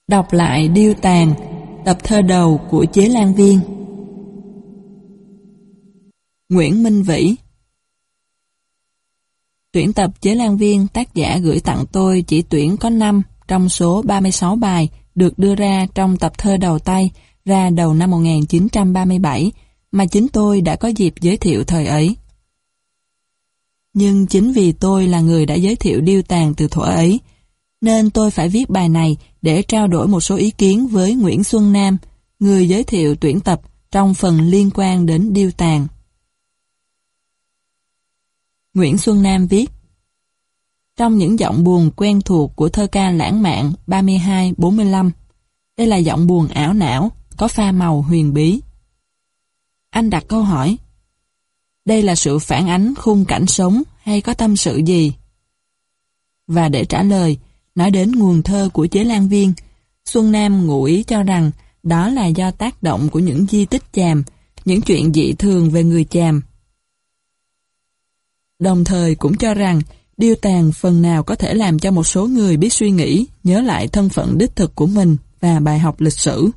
Đọc lại Điêu Tàn, tập thơ đầu của Chế Lan Viên. Nguyễn Minh Vĩ. Tuyển tập Chế Lan Viên tác giả gửi tặng tôi chỉ tuyển có 5 trong số 36 bài được đưa ra trong tập thơ đầu tay ra đầu năm 1937 mà chính tôi đã có dịp giới thiệu thời ấy. Nhưng chính vì tôi là người đã giới thiệu Điêu Tàn từ thuở ấy, nên tôi phải viết bài này để trao đổi một số ý kiến với Nguyễn Xuân Nam, người giới thiệu tuyển tập trong phần liên quan đến Điêu Tàn. Nguyễn Xuân Nam viết: trong những giọng buồn quen thuộc của thơ ca lãng mạn 32-45, đây là giọng buồn ảo não, có pha màu huyền bí. Anh đặt câu hỏi: đây là sự phản ánh khung cảnh sống hay có tâm sự gì? Và để trả lời, nói đến nguồn thơ của Chế Lan Viên, Xuân Nam ngụ ý cho rằng đó là do tác động của những di tích chàm, những chuyện dị thường về người chàm. Đồng thời cũng cho rằng Điêu Tàn phần nào có thể làm cho một số người biết suy nghĩ, nhớ lại thân phận đích thực của mình và bài học lịch sử.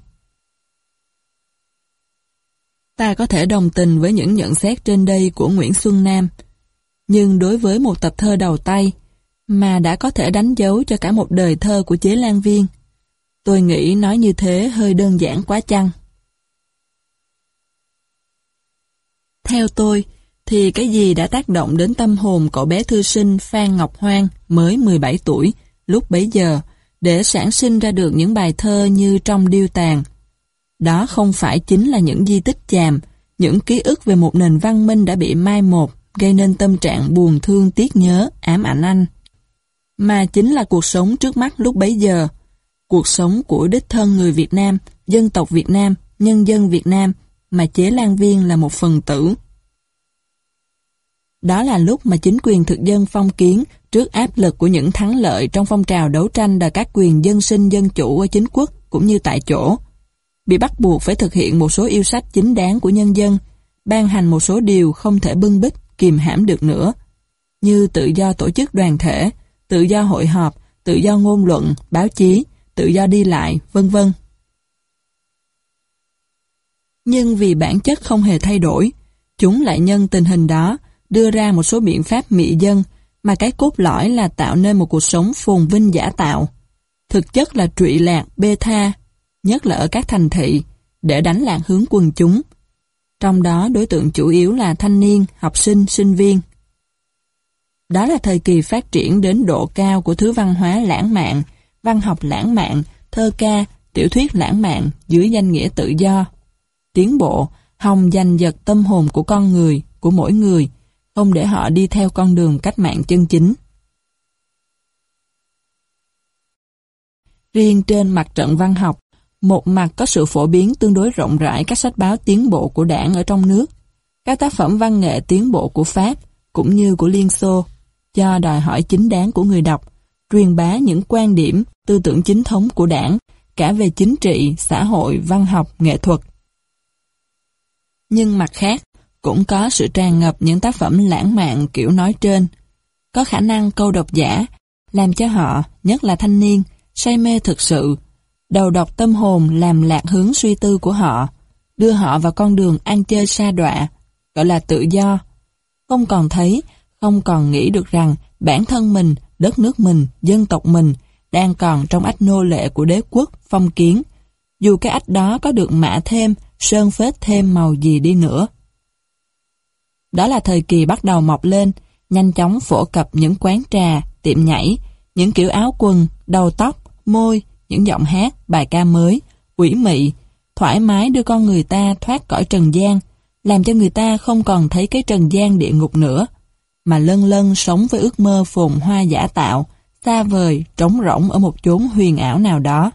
Ta có thể đồng tình với những nhận xét trên đây của Nguyễn Xuân Nam, nhưng đối với một tập thơ đầu tay, mà đã có thể đánh dấu cho cả một đời thơ của Chế Lan Viên, tôi nghĩ nói như thế hơi đơn giản quá chăng. Theo tôi, thì cái gì đã tác động đến tâm hồn cậu bé thư sinh Phan Ngọc Hoan mới 17 tuổi, lúc bấy giờ, để sản sinh ra được những bài thơ như trong Điêu Tàn? Đó không phải chính là những di tích chàm, những ký ức về một nền văn minh đã bị mai một, gây nên tâm trạng buồn thương tiếc nhớ, ám ảnh anh, mà chính là cuộc sống trước mắt lúc bấy giờ, cuộc sống của đích thân người Việt Nam, dân tộc Việt Nam, nhân dân Việt Nam, mà Chế Lan Viên là một phần tử. Đó là lúc mà chính quyền thực dân phong kiến, trước áp lực của những thắng lợi trong phong trào đấu tranh đòi các quyền dân sinh dân chủ ở chính quốc cũng như tại chỗ, bị bắt buộc phải thực hiện một số yêu sách chính đáng của nhân dân, ban hành một số điều không thể bưng bít, kìm hãm được nữa, như tự do tổ chức đoàn thể, tự do hội họp, tự do ngôn luận, báo chí, tự do đi lại, vân vân. Nhưng vì bản chất không hề thay đổi, chúng lại nhân tình hình đó đưa ra một số biện pháp mị dân mà cái cốt lõi là tạo nên một cuộc sống phồn vinh giả tạo, thực chất là trụy lạc, bê tha, nhất là ở các thành thị, để đánh lạc hướng quần chúng. Trong đó đối tượng chủ yếu là thanh niên, học sinh, sinh viên. Đó là thời kỳ phát triển đến độ cao của thứ văn hóa lãng mạn, văn học lãng mạn, thơ ca, tiểu thuyết lãng mạn dưới danh nghĩa tự do. Tiến bộ, hòng giành giật tâm hồn của con người, của mỗi người, không để họ đi theo con đường cách mạng chân chính. Riêng trên mặt trận văn học, một mặt có sự phổ biến tương đối rộng rãi các sách báo tiến bộ của Đảng ở trong nước, các tác phẩm văn nghệ tiến bộ của Pháp cũng như của Liên Xô, do đòi hỏi chính đáng của người đọc, truyền bá những quan điểm, tư tưởng chính thống của Đảng, cả về chính trị, xã hội, văn học, nghệ thuật. Nhưng mặt khác, cũng có sự tràn ngập những tác phẩm lãng mạn kiểu nói trên, có khả năng câu độc giả, làm cho họ, nhất là thanh niên, say mê thực sự, đầu độc tâm hồn làm lạc hướng suy tư của họ, đưa họ vào con đường ăn chơi sa đọa, gọi là tự do, không còn thấy, không còn nghĩ được rằng bản thân mình, đất nước mình, dân tộc mình đang còn trong ách nô lệ của đế quốc, phong kiến, dù cái ách đó có được mạ thêm, sơn phết thêm màu gì đi nữa. Đó là thời kỳ bắt đầu mọc lên, nhanh chóng phổ cập những quán trà, tiệm nhảy, những kiểu áo quần, đầu tóc, môi, những giọng hát, bài ca mới, ủy mị, thoải mái đưa con người ta thoát cõi trần gian, làm cho người ta không còn thấy cái trần gian địa ngục nữa, mà lân lân sống với ước mơ phồn hoa giả tạo, xa vời, trống rỗng ở một chốn huyền ảo nào đó.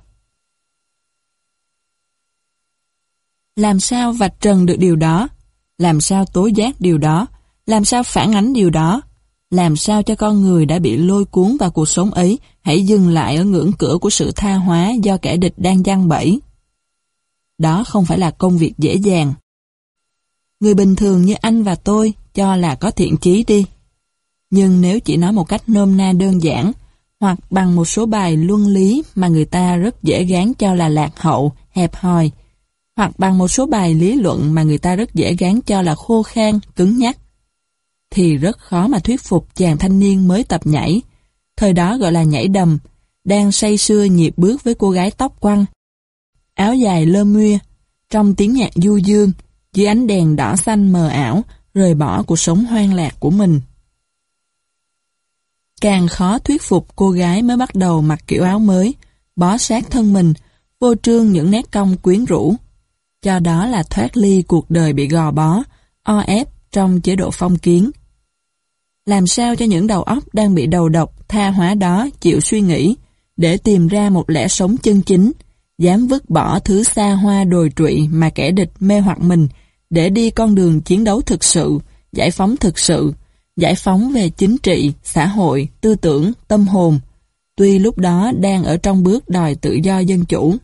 Làm sao vạch trần được điều đó? Làm sao tố giác điều đó? Làm sao phản ánh điều đó? Làm sao cho con người đã bị lôi cuốn vào cuộc sống ấy hãy dừng lại ở ngưỡng cửa của sự tha hóa do kẻ địch đang giăng bẫy? Đó không phải là công việc dễ dàng. Người bình thường như anh và tôi cho là có thiện chí đi. Nhưng nếu chỉ nói một cách nôm na đơn giản, hoặc bằng một số bài luân lý mà người ta rất dễ gán cho là lạc hậu, hẹp hòi, hoặc bằng một số bài lý luận mà người ta rất dễ gán cho là khô khan, cứng nhắc, thì rất khó mà thuyết phục chàng thanh niên mới tập nhảy, thời đó gọi là nhảy đầm, đang say sưa nhịp bước với cô gái tóc quăn, áo dài lơ muê, trong tiếng nhạc du dương, dưới ánh đèn đỏ xanh mờ ảo, rời bỏ cuộc sống hoang lạc của mình. Càng khó thuyết phục cô gái mới bắt đầu mặc kiểu áo mới, bó sát thân mình, phô trương những nét cong quyến rũ. Cho đó là thoát ly cuộc đời bị gò bó, o ép trong chế độ phong kiến. Làm sao cho những đầu óc đang bị đầu độc, tha hóa đó chịu suy nghĩ, để tìm ra một lẽ sống chân chính, dám vứt bỏ thứ xa hoa đồi trụy mà kẻ địch mê hoặc mình, để đi con đường chiến đấu thực sự, giải phóng về chính trị, xã hội, tư tưởng, tâm hồn, tuy lúc đó đang ở trong bước đòi tự do dân chủ.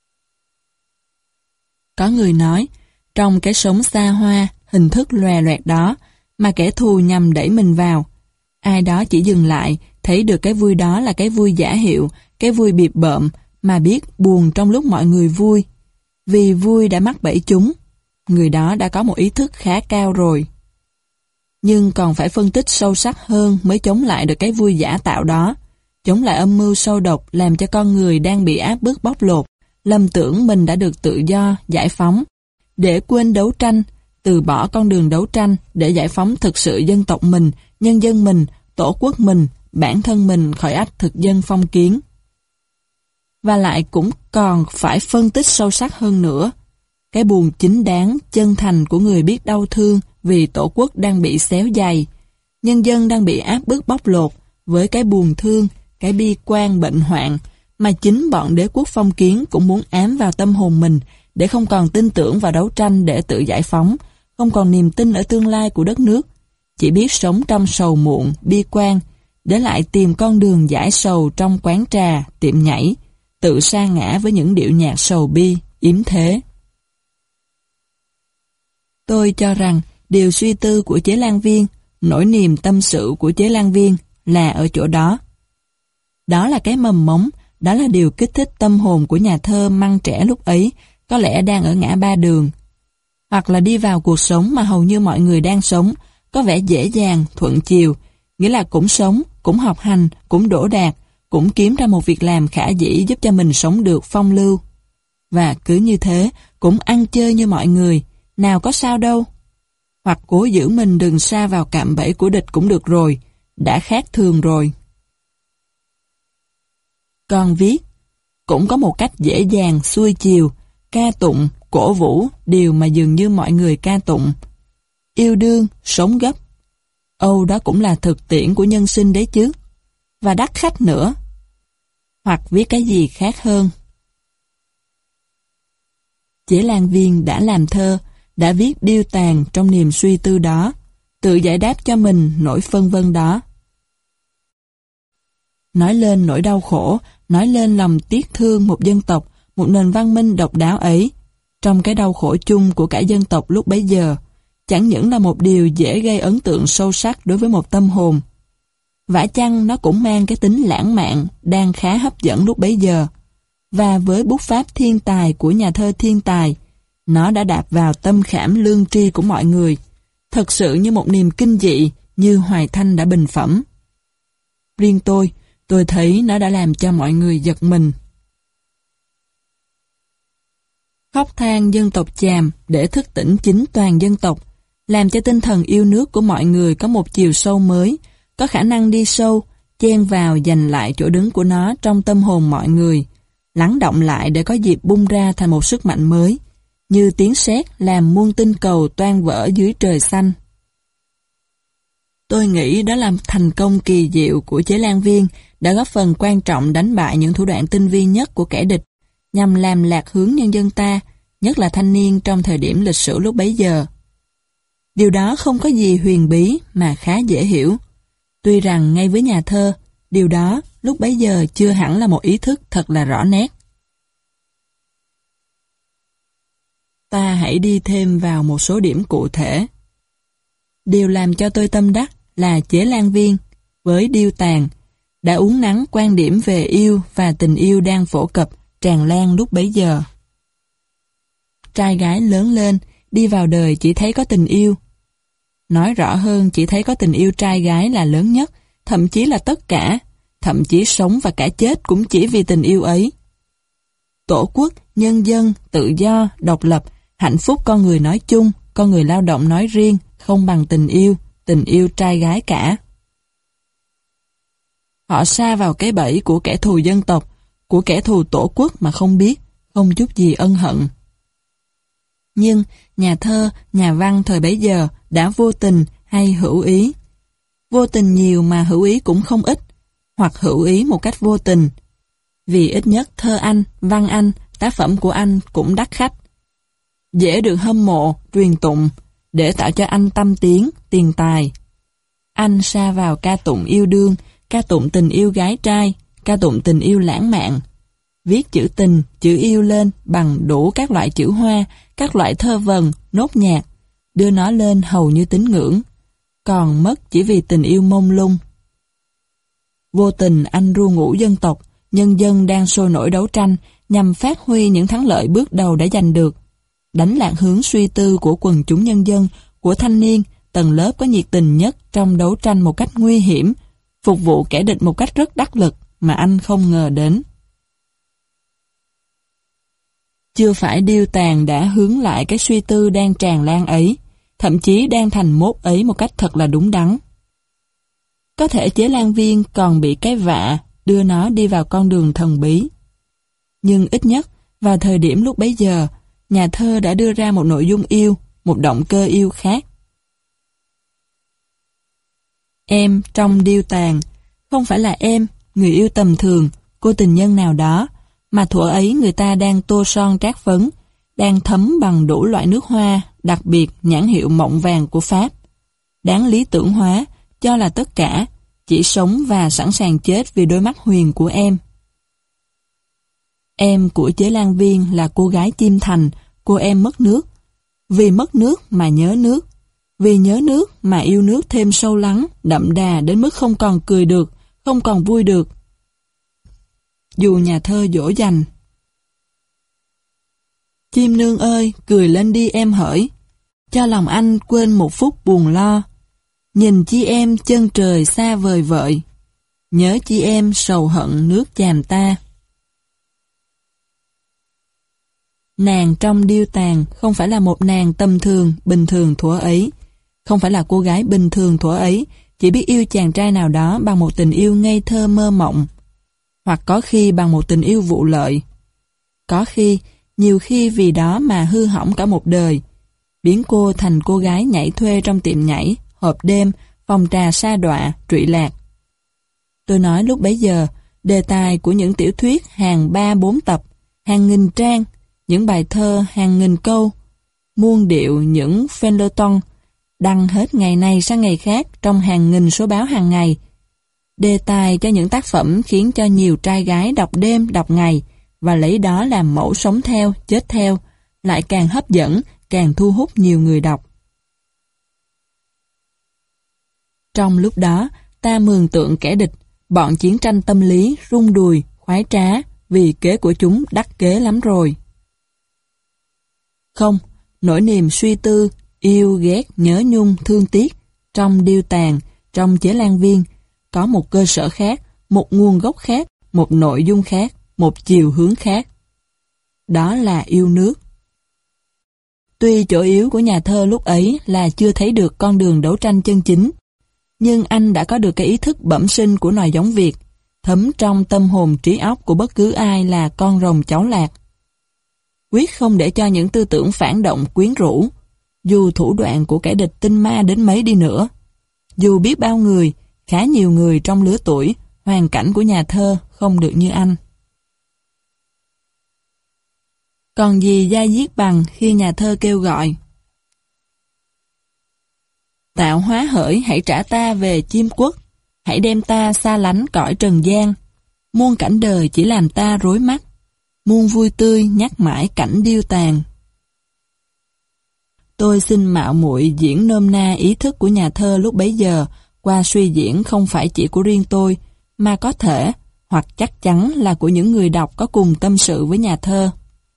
Có người nói, trong cái sống xa hoa, hình thức lòe loẹt đó, mà kẻ thù nhằm đẩy mình vào. Ai đó chỉ dừng lại, thấy được cái vui đó là cái vui giả hiệu, cái vui bịp bợm, mà biết buồn trong lúc mọi người vui. Vì vui đã mắc bẫy chúng, người đó đã có một ý thức khá cao rồi. Nhưng còn phải phân tích sâu sắc hơn mới chống lại được cái vui giả tạo đó, chống lại âm mưu sâu độc làm cho con người đang bị áp bức bóc lột, lầm tưởng mình đã được tự do, giải phóng, để quên đấu tranh, từ bỏ con đường đấu tranh để giải phóng thực sự dân tộc mình, nhân dân mình, tổ quốc mình, bản thân mình khỏi ách thực dân phong kiến. Và lại cũng còn phải phân tích sâu sắc hơn nữa, cái buồn chính đáng, chân thành của người biết đau thương vì tổ quốc đang bị xéo giày, nhân dân đang bị áp bức bóc lột, với cái buồn thương, cái bi quan bệnh hoạn, mà chính bọn đế quốc phong kiến cũng muốn ám vào tâm hồn mình, để không còn tin tưởng vào đấu tranh để tự giải phóng, không còn niềm tin ở tương lai của đất nước, chỉ biết sống trong sầu muộn, bi quan, để lại tìm con đường giải sầu trong quán trà, tiệm nhảy, tự sa ngã với những điệu nhạc sầu bi, yếm thế. Tôi cho rằng điều suy tư của Chế Lan Viên, nỗi niềm tâm sự của Chế Lan Viên là ở chỗ đó. Đó là cái mầm mống, đó là điều kích thích tâm hồn của nhà thơ măng trẻ lúc ấy, có lẽ đang ở ngã ba đường. Hoặc là đi vào cuộc sống mà hầu như mọi người đang sống, có vẻ dễ dàng, thuận chiều, nghĩa là cũng sống, cũng học hành, cũng đỗ đạt, cũng kiếm ra một việc làm khả dĩ giúp cho mình sống được phong lưu. Và cứ như thế, cũng ăn chơi như mọi người, nào có sao đâu. Hoặc cố giữ mình đừng sa vào cạm bẫy của địch cũng được rồi, đã khác thường rồi. Còn viết, cũng có một cách dễ dàng, xuôi chiều, ca tụng, cổ vũ, điều mà dường như mọi người ca tụng. Yêu đương, sống gấp. Âu đó cũng là thực tiễn của nhân sinh đấy chứ. Và đắt khách nữa. Hoặc viết cái gì khác hơn. Chế Lan Viên đã làm thơ, đã viết điêu tàn trong niềm suy tư đó, tự giải đáp cho mình nỗi phân vân đó. Nói lên nỗi đau khổ, nói lên lòng tiếc thương một dân tộc, một nền văn minh độc đáo ấy, trong cái đau khổ chung của cả dân tộc lúc bấy giờ, chẳng những là một điều dễ gây ấn tượng sâu sắc đối với một tâm hồn. Vả chăng nó cũng mang cái tính lãng mạn, đang khá hấp dẫn lúc bấy giờ. Và với bút pháp thiên tài của nhà thơ thiên tài, nó đã đạp vào tâm khảm lương tri của mọi người, thật sự như một niềm kinh dị, như Hoài Thanh đã bình phẩm. Riêng tôi thấy nó đã làm cho mọi người giật mình. Khóc than dân tộc Chàm để thức tỉnh chính toàn dân tộc, làm cho tinh thần yêu nước của mọi người có một chiều sâu mới, có khả năng đi sâu, chen vào giành lại chỗ đứng của nó trong tâm hồn mọi người, lắng động lại để có dịp bung ra thành một sức mạnh mới, như tiếng sét làm muôn tinh cầu toang vỡ dưới trời xanh. Tôi nghĩ đó là thành công kỳ diệu của Chế Lan Viên đã góp phần quan trọng đánh bại những thủ đoạn tinh vi nhất của kẻ địch, nhằm làm lạc hướng nhân dân ta, nhất là thanh niên trong thời điểm lịch sử lúc bấy giờ. Điều đó không có gì huyền bí mà khá dễ hiểu. Tuy rằng ngay với nhà thơ, điều đó lúc bấy giờ chưa hẳn là một ý thức thật là rõ nét. Ta hãy đi thêm vào một số điểm cụ thể. Điều làm cho tôi tâm đắc là Chế Lan Viên, với điêu tàn, đã uốn nắn quan điểm về yêu và tình yêu đang phổ cập, tràn lan lúc bấy giờ. Trai gái lớn lên, đi vào đời chỉ thấy có tình yêu. Nói rõ hơn, chỉ thấy có tình yêu trai gái là lớn nhất, thậm chí là tất cả, thậm chí sống và cả chết cũng chỉ vì tình yêu ấy. Tổ quốc, nhân dân, tự do, độc lập, hạnh phúc con người nói chung, con người lao động nói riêng, không bằng tình yêu trai gái cả. Họ sa vào cái bẫy của kẻ thù dân tộc, của kẻ thù tổ quốc mà không biết, không chút gì ân hận. Nhưng nhà thơ, nhà văn thời bấy giờ đã vô tình hay hữu ý. Vô tình nhiều mà hữu ý cũng không ít, hoặc hữu ý một cách vô tình. Vì ít nhất thơ anh, văn anh, tác phẩm của anh cũng đắt khách. Dễ được hâm mộ, truyền tụng, để tạo cho anh tâm tiếng, tiền tài. Anh sa vào ca tụng yêu đương, ca tụng tình yêu gái trai, ca tụng tình yêu lãng mạn. Viết chữ tình, chữ yêu lên bằng đủ các loại chữ hoa, các loại thơ vần, nốt nhạc, đưa nó lên hầu như tín ngưỡng, còn mất chỉ vì tình yêu mông lung. Vô tình anh ru ngủ dân tộc, nhân dân đang sôi nổi đấu tranh nhằm phát huy những thắng lợi bước đầu đã giành được, đánh lạc hướng suy tư của quần chúng nhân dân, của thanh niên, tầng lớp có nhiệt tình nhất trong đấu tranh một cách nguy hiểm, phục vụ kẻ địch một cách rất đắc lực mà anh không ngờ đến. Chưa phải điêu tàn đã hướng lại cái suy tư đang tràn lan ấy, thậm chí đang thành mốt ấy một cách thật là đúng đắn. Có thể Chế Lan Viên còn bị cái vạ đưa nó đi vào con đường thần bí. Nhưng ít nhất, vào thời điểm lúc bấy giờ, nhà thơ đã đưa ra một nội dung yêu, một động cơ yêu khác. Em trong điêu tàn, không phải là em, người yêu tầm thường, cô tình nhân nào đó, mà thuở ấy người ta đang tô son trát phấn, đang thấm bằng đủ loại nước hoa, đặc biệt nhãn hiệu mọng vàng của Pháp. Đáng lý tưởng hóa, cho là tất cả, chỉ sống và sẵn sàng chết vì đôi mắt huyền của em. Em của Chế Lan Viên là cô gái chim thành, cô em mất nước. Vì mất nước mà nhớ nước. Vì nhớ nước mà yêu nước thêm sâu lắng, đậm đà đến mức không còn cười được, không còn vui được. Dù nhà thơ dỗ dành. Chim nương ơi, cười lên đi em hỡi, cho lòng anh quên một phút buồn lo. Nhìn chi em chân trời xa vời vợi, nhớ chi em sầu hận nước chàm ta. Nàng trong điêu tàn không phải là một nàng tầm thường, bình thường thuở ấy, không phải là cô gái bình thường thuở ấy, chỉ biết yêu chàng trai nào đó bằng một tình yêu ngây thơ mơ mộng, hoặc có khi bằng một tình yêu vụ lợi. Có khi, nhiều khi vì đó mà hư hỏng cả một đời, biến cô thành cô gái nhảy thuê trong tiệm nhảy, hộp đêm, phòng trà sa đọa, trụy lạc. Tôi nói lúc bấy giờ, đề tài của những tiểu thuyết hàng 3-4 tập, hàng nghìn trang, những bài thơ hàng nghìn câu, muôn điệu những feuilleton, đăng hết ngày này sang ngày khác trong hàng nghìn số báo hàng ngày. Đề tài cho những tác phẩm khiến cho nhiều trai gái đọc đêm, đọc ngày, và lấy đó làm mẫu sống theo, chết theo, lại càng hấp dẫn, càng thu hút nhiều người đọc. Trong lúc đó, ta mường tượng kẻ địch, bọn chiến tranh tâm lý, rung đùi, khoái trá, vì kế của chúng đắc kế lắm rồi. Không, nỗi niềm suy tư, yêu, ghét, nhớ nhung, thương tiếc, trong điêu tàn, trong Chế Lan Viên, có một cơ sở khác, một nguồn gốc khác, một nội dung khác, một chiều hướng khác. Đó là yêu nước. Tuy chỗ yếu của nhà thơ lúc ấy là chưa thấy được con đường đấu tranh chân chính, nhưng anh đã có được cái ý thức bẩm sinh của nòi giống Việt, thấm trong tâm hồn trí óc của bất cứ ai là con rồng cháu lạc. Quyết không để cho những tư tưởng phản động quyến rũ, dù thủ đoạn của kẻ địch tinh ma đến mấy đi nữa. Dù biết bao người, khá nhiều người trong lứa tuổi, hoàn cảnh của nhà thơ không được như anh. Còn gì da diết bằng khi nhà thơ kêu gọi: tạo hóa hỡi hãy trả ta về chim quốc, hãy đem ta xa lánh cõi trần gian, muôn cảnh đời chỉ làm ta rối mắt, muôn vui tươi nhắc mãi cảnh điêu tàn. Tôi xin mạo muội diễn nôm na ý thức của nhà thơ lúc bấy giờ qua suy diễn không phải chỉ của riêng tôi, mà có thể, hoặc chắc chắn là của những người đọc có cùng tâm sự với nhà thơ.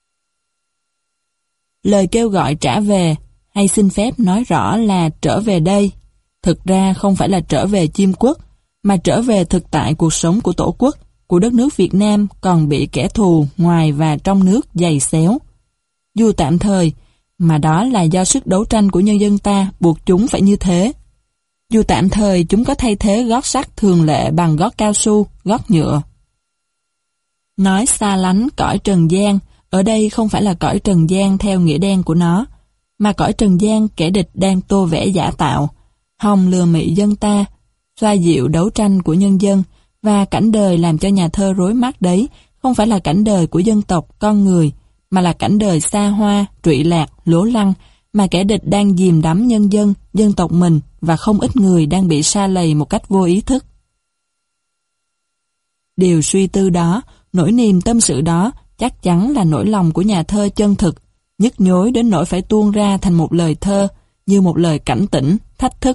Lời kêu gọi trả về, hay xin phép nói rõ là trở về đây, thực ra không phải là trở về chim quốc, mà trở về thực tại cuộc sống của Tổ quốc, của đất nước Việt Nam còn bị kẻ thù ngoài và trong nước giày xéo. Dù tạm thời, mà đó là do sức đấu tranh của nhân dân ta buộc chúng phải như thế. Dù tạm thời chúng có thay thế gót sắt thường lệ bằng gót cao su, gót nhựa. Nói xa lánh cõi trần gian, ở đây không phải là cõi trần gian theo nghĩa đen của nó, mà cõi trần gian kẻ địch đang tô vẽ giả tạo, hòng lừa mị dân ta, xoa dịu đấu tranh của nhân dân, và cảnh đời làm cho nhà thơ rối mắt đấy, không phải là cảnh đời của dân tộc, con người, mà là cảnh đời xa hoa, trụy lạc, lố lăng, mà kẻ địch đang dìm đắm nhân dân, dân tộc mình, và không ít người đang bị sa lầy một cách vô ý thức. Điều suy tư đó, nỗi niềm tâm sự đó, chắc chắn là nỗi lòng của nhà thơ chân thực, nhức nhối đến nỗi phải tuôn ra thành một lời thơ, như một lời cảnh tỉnh, thách thức.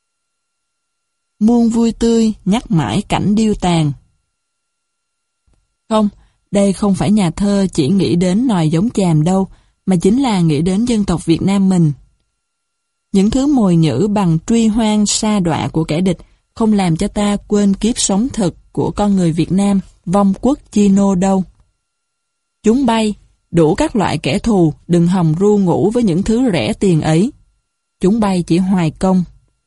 Muôn vui tươi, nhắc mãi cảnh điêu tàn. Không, đây không phải nhà thơ chỉ nghĩ đến nòi giống chàm đâu, mà chính là nghĩ đến dân tộc Việt Nam mình. Những thứ mồi nhữ bằng truy hoang sa đọa của kẻ địch không làm cho ta quên kiếp sống thực của con người Việt Nam, vong quốc chi nô đâu. Chúng bay, đủ các loại kẻ thù, đừng hòng ru ngủ với những thứ rẻ tiền ấy. Chúng bay chỉ hoài công.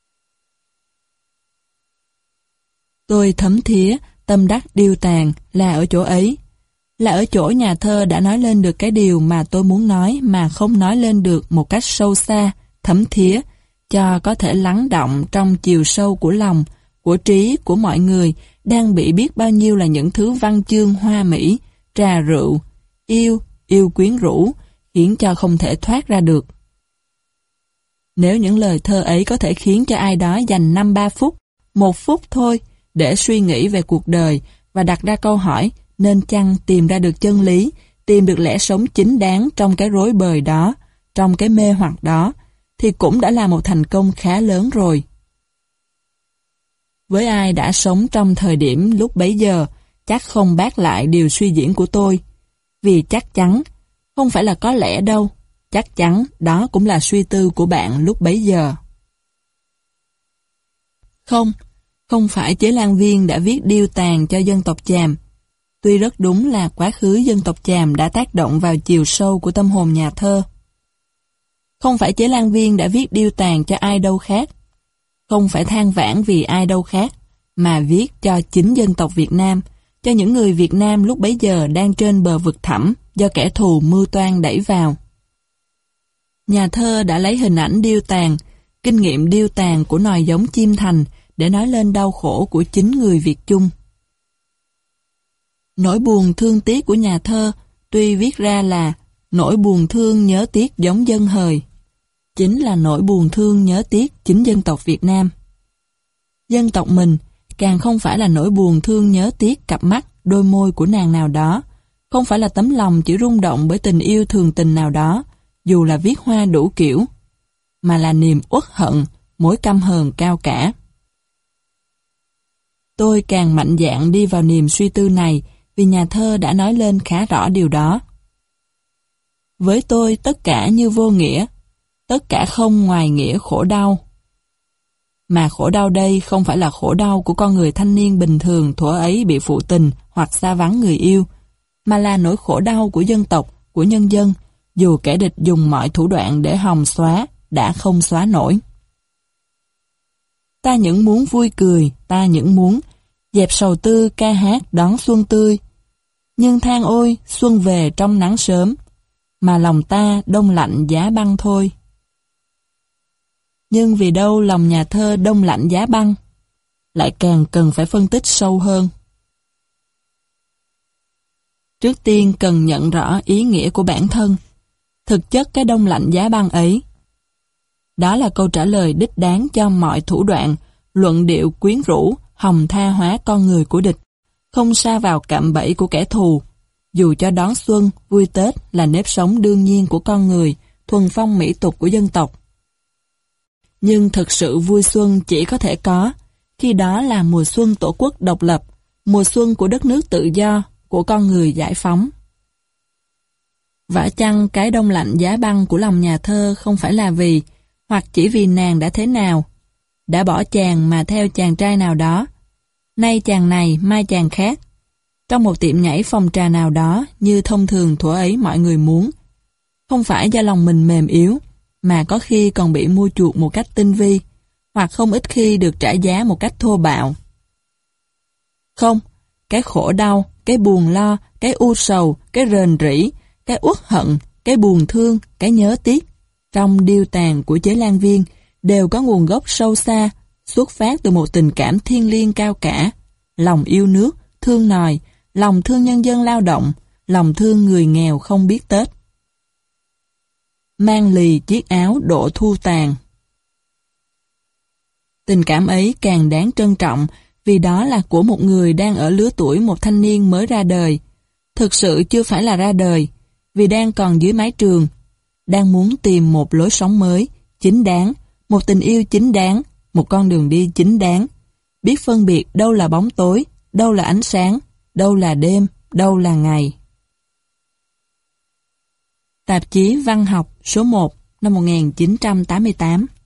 Tôi thấm thía, tâm đắc điêu tàn là ở chỗ ấy. Là ở chỗ nhà thơ đã nói lên được cái điều mà tôi muốn nói mà không nói lên được một cách sâu xa, thấm thía, cho có thể lắng động trong chiều sâu của lòng, của trí của mọi người đang bị biết bao nhiêu là những thứ văn chương hoa mỹ, trà rượu, yêu quyến rũ, khiến cho không thể thoát ra được. Nếu những lời thơ ấy có thể khiến cho ai đó dành 5-3 phút, 1 phút thôi, để suy nghĩ về cuộc đời và đặt ra câu hỏi nên chăng tìm ra được chân lý, tìm được lẽ sống chính đáng trong cái rối bời đó, trong cái mê hoặc đó, thì cũng đã là một thành công khá lớn rồi. Với ai đã sống trong thời điểm lúc bấy giờ, chắc không bác lại điều suy diễn của tôi, vì chắc chắn, không phải là có lẽ đâu, chắc chắn đó cũng là suy tư của bạn lúc bấy giờ. Không phải Chế Lan Viên đã viết điêu tàn cho dân tộc Chàm. Tuy rất đúng là quá khứ dân tộc Chàm đã tác động vào chiều sâu của tâm hồn nhà thơ. Không phải Chế Lan Viên đã viết điêu tàn cho ai đâu khác. Không phải than vãn vì ai đâu khác, mà viết cho chính dân tộc Việt Nam, cho những người Việt Nam lúc bấy giờ đang trên bờ vực thẳm do kẻ thù mưu toan đẩy vào. Nhà thơ đã lấy hình ảnh điêu tàn, kinh nghiệm điêu tàn của nòi giống chim thành để nói lên đau khổ của chính người Việt chung. Nỗi buồn thương tiếc của nhà thơ tuy viết ra là nỗi buồn thương nhớ tiếc giống dân hời, chính là nỗi buồn thương nhớ tiếc chính dân tộc Việt Nam. Dân tộc mình càng không phải là nỗi buồn thương nhớ tiếc cặp mắt, đôi môi của nàng nào đó, không phải là tấm lòng chỉ rung động bởi tình yêu thường tình nào đó, dù là viết hoa đủ kiểu, mà là niềm uất hận, mối căm hờn cao cả. Tôi càng mạnh dạn đi vào niềm suy tư này vì nhà thơ đã nói lên khá rõ điều đó. Với tôi tất cả như vô nghĩa, tất cả không ngoài nghĩa khổ đau. Mà khổ đau đây không phải là khổ đau của con người thanh niên bình thường thuở ấy bị phụ tình hoặc xa vắng người yêu, mà là nỗi khổ đau của dân tộc, của nhân dân, dù kẻ địch dùng mọi thủ đoạn để hòng xóa, đã không xóa nổi. Ta những muốn vui cười, ta những muốn dẹp sầu tư ca hát đón xuân tươi. Nhưng than ôi, xuân về trong nắng sớm, mà lòng ta đông lạnh giá băng thôi. Nhưng vì đâu lòng nhà thơ đông lạnh giá băng, lại càng cần phải phân tích sâu hơn. Trước tiên cần nhận rõ ý nghĩa của bản thân, thực chất cái đông lạnh giá băng ấy. Đó là câu trả lời đích đáng cho mọi thủ đoạn, luận điệu quyến rũ, hòng tha hóa con người của địch, không sa vào cạm bẫy của kẻ thù, dù cho đón xuân, vui Tết là nếp sống đương nhiên của con người, thuần phong mỹ tục của dân tộc. Nhưng thực sự vui xuân chỉ có thể có khi đó là mùa xuân Tổ quốc độc lập, mùa xuân của đất nước tự do, của con người giải phóng. Vả chăng cái đông lạnh giá băng của lòng nhà thơ không phải là vì, hoặc chỉ vì nàng đã thế nào, đã bỏ chàng mà theo chàng trai nào đó, nay chàng này, mai chàng khác, trong một tiệm nhảy phòng trà nào đó như thông thường thuở ấy mọi người muốn. Không phải do lòng mình mềm yếu, mà có khi còn bị mua chuộc một cách tinh vi, hoặc không ít khi được trả giá một cách thô bạo. Không, cái khổ đau, cái buồn lo, cái u sầu, cái rền rĩ, cái uất hận, cái buồn thương, cái nhớ tiếc, trong điêu tàn của chế lan viên đều có nguồn gốc sâu xa, xuất phát từ một tình cảm thiêng liêng cao cả, lòng yêu nước, thương nòi, lòng thương nhân dân lao động, lòng thương người nghèo không biết Tết. Mang lì chiếc áo độ thu tàn. Tình cảm ấy càng đáng trân trọng vì đó là của một người đang ở lứa tuổi một thanh niên mới ra đời. Thực sự chưa phải là ra đời, vì đang còn dưới mái trường, đang muốn tìm một lối sống mới, chính đáng, một tình yêu chính đáng, một con đường đi chính đáng, biết phân biệt đâu là bóng tối, đâu là ánh sáng, đâu là đêm, đâu là ngày. Tạp chí Văn học số 1 năm 1988